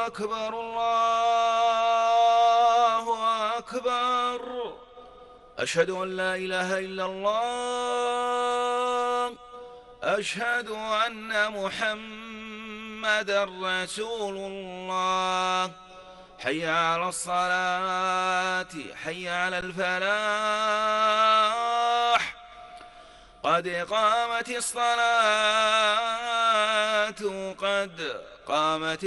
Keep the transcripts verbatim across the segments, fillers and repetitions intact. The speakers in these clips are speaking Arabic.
أكبر الله أكبر. أشهد أن لا إله إلا الله. أشهد أن محمدًا رسول الله. حي على الصلاة، حي على الفلاح، قد قامت الصلاة، قد قامت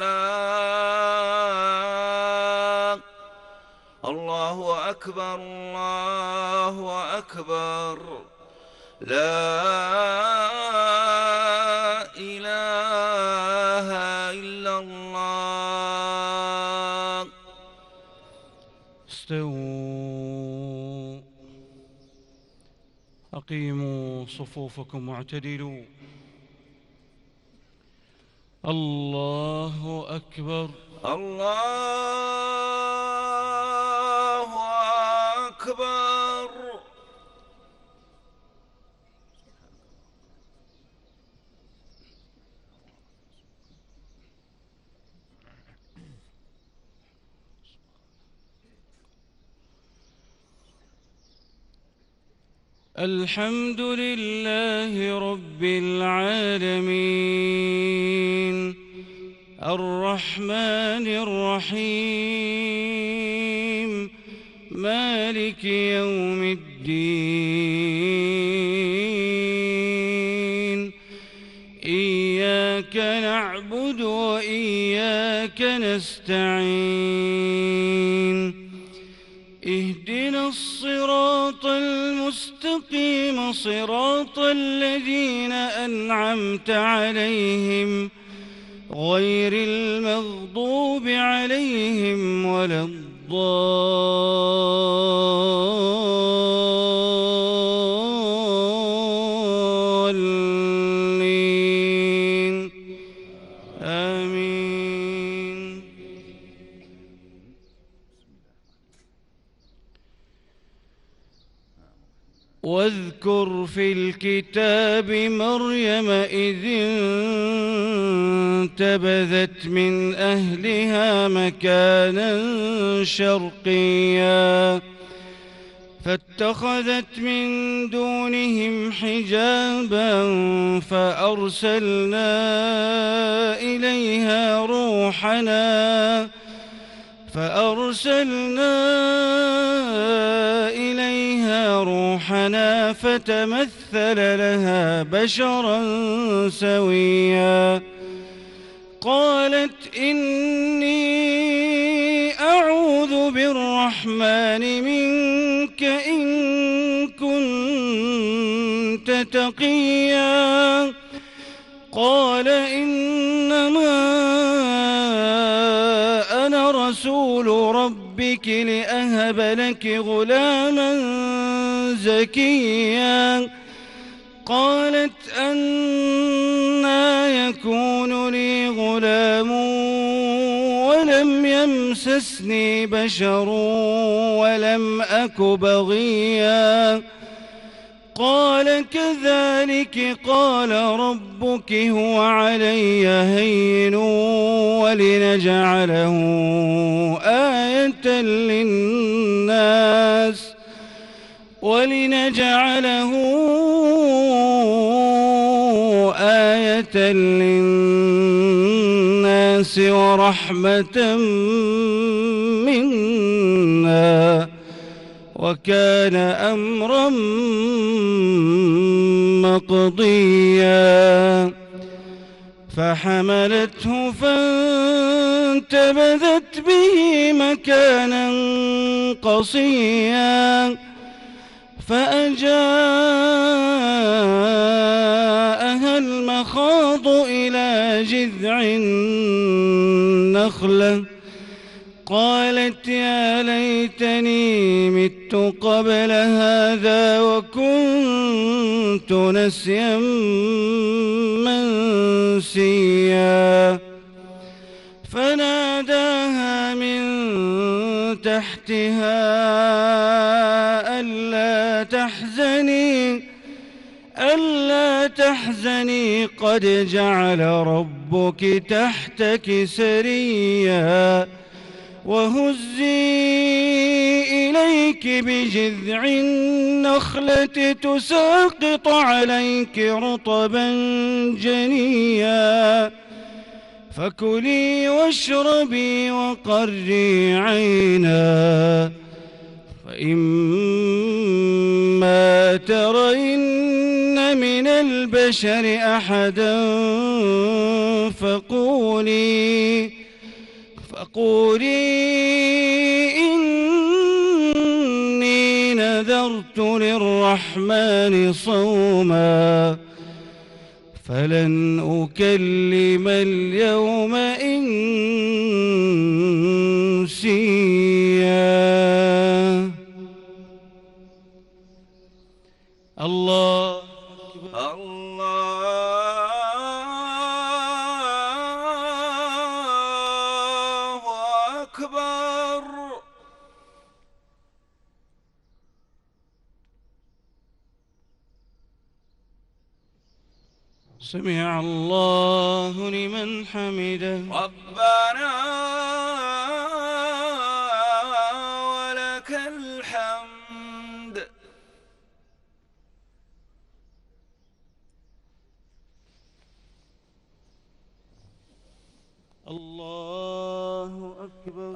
الصلاة. الله أكبر الله أكبر. لا إله إلا الله. استووا، أقيموا صفوفكم واعتدلوا. الله أكبر الله أكبر. الحمد لله رب العالمين، الرحمن الرحيم، مالك يوم الدين. إياك نعبد وإياك نستعين. اهدنا الصراط المستقيم، صراط الذين أنعمت عليهم غير المغضوب عليهم ولا الضالين. آمين. واذكر في الكتاب مريم إذ انتبذت من أهلها مكانا شرقيا فاتخذت من دونهم حجابا فأرسلنا إليها روحنا فأرسلنا إليها روحنا فتمثل لها بشرا سويا. قالت إني أعوذ بالرحمن منك إن كنت تقيا. قال إنما أنا رسول ربك لأهب لك غلاما زكيا. قالت أنى يكون لي غلام ولم يمسسني بشر ولم أك بغيا. قال كذلك قال ربك هو علي هين ولنجعله آية للناس ولنجعله آية للناس ورحمة منا وكان أمرا مقضيا. فحملته فانتبذت به مكانا قصيا فأجاءها المخاض إلى جذع النخلة قالت يا ليتني مت قبل هذا وكنت نسيا منسيا. فناداها من تحتها ألا تحزني ألا تحزني قد جعل ربك تحتك سريا وهزي إليك بجذع النخلة تساقط عليك رطبا جنيا فكلي واشربي وقري عينا فإما ترين من البشر أحدا فقولي فقولي إني نذرت للرحمن صوما فلن أكلم اليوم إنسيا. الله الله أكبر. سمع الله لمن حمده. ربنا ولك الحمد. الله أكبر.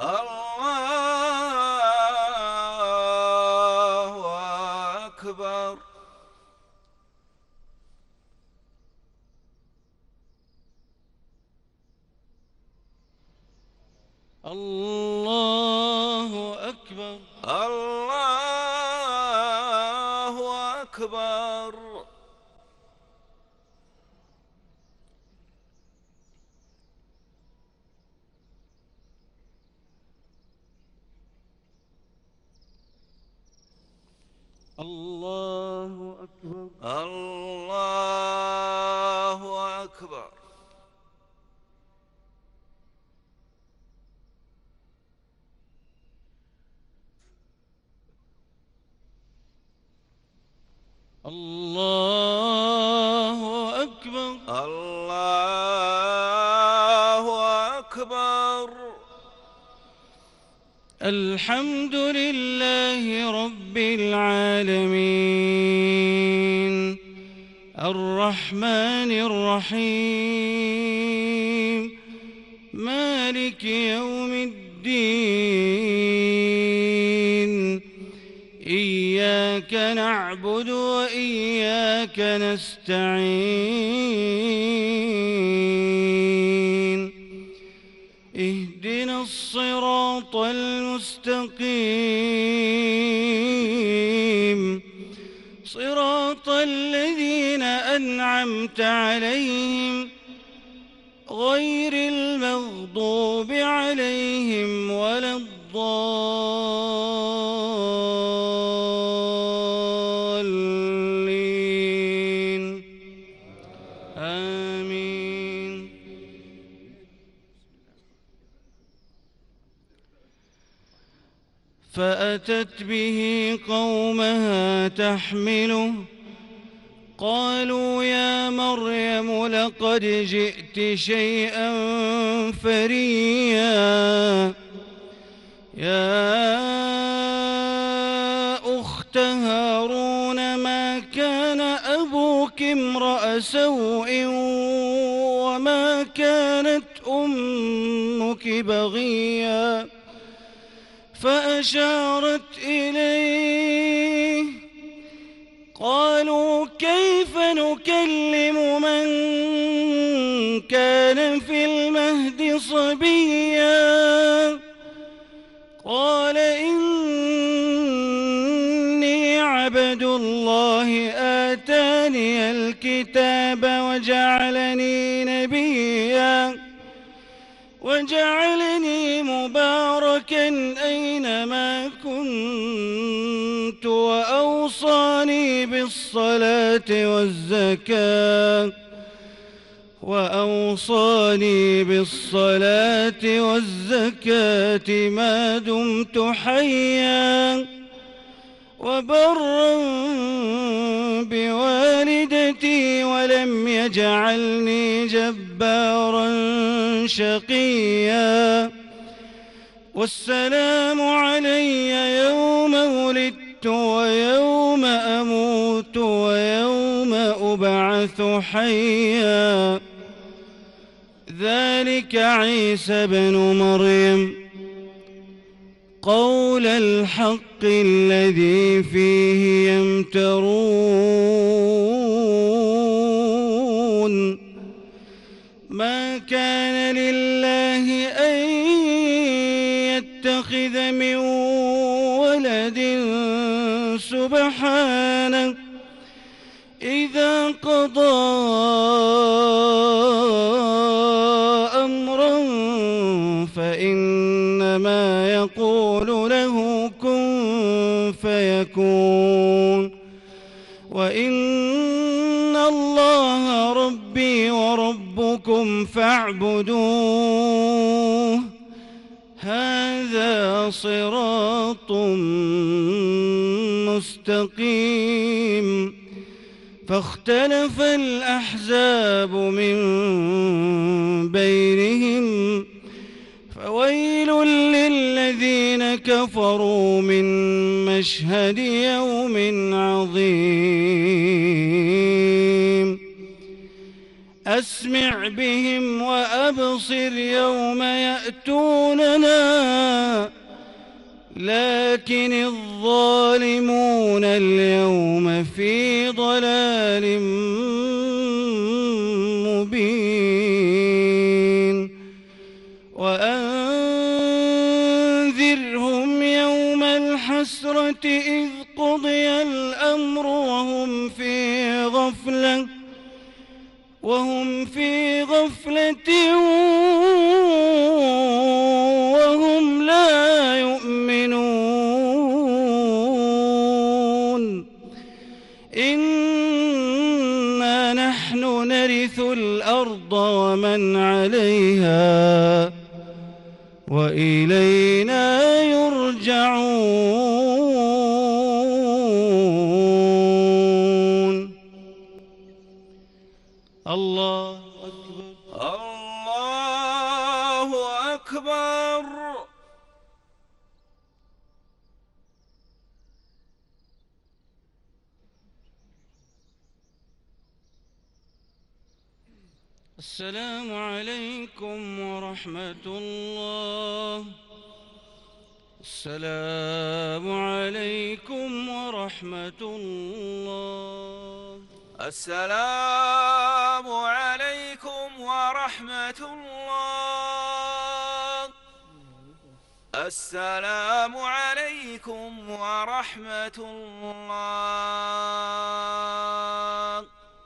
الله أكبر. الله أكبر. الله أكبر. الله أكبر. الله أكبر. الله أكبر. الله أكبر. الحمد لله رب العالمين الرحمن الرحيم مالك يوم الدين إياك نعبد وإياك نستعين اهدنا الصراط المستقيم صراط الذين أنعمت عليهم غير المغضوب عليهم ولا الضالين آمين. فأتت به قومها تحمله قالوا يا مريم لقد جئت شيئا فريا يا أخت هارون ما كان أبوك امرأ سوء وما كانت أمك بغيا فأشارت إليه قالوا كيف نكلم من كان في المهد صبيا قال إني عبد الله آتاني الكتاب وجعلني نبيا وجعلني مباركا أينما كنت وأوصاني بالصلاة والزكاة وأوصاني بالصلاة والزكاة ما دمت حيا وبرا بوالدتي ولم يجعلني جبارا شقيا. والسلام علي يوم ولدت ويوم أموت ويوم أبعث حيا. ذلك عيسى بن مريم قول الحق الذي فيه يمترون. ما كان لله أن يتخذ من ولد سبحانه إذا قضى أمرا فإنما يقول له كن فيكون. وإن الله ربي وربكم فاعبدوه هذا صراط مستقيم. فاختلف الأحزاب من بينهم فويل للذين كفروا من مشهد يوم عظيم. أسمع بهم وأبصر يوم يأتوننا لكن الظالمون اليوم في ضلال مبين. وأنذرهم يوم الحسرة إذ قضي الأمر وهم في غفلة وهم في غفلة وهم لا يؤمنون. إنا نحن نرث الأرض ومن عليها وإلينا يرجعون. الله أكبر. الله أكبر. السلام عليكم ورحمة الله. السلام عليكم ورحمة الله. السلام عليكم ورحمة الله. السلام عليكم ورحمة الله.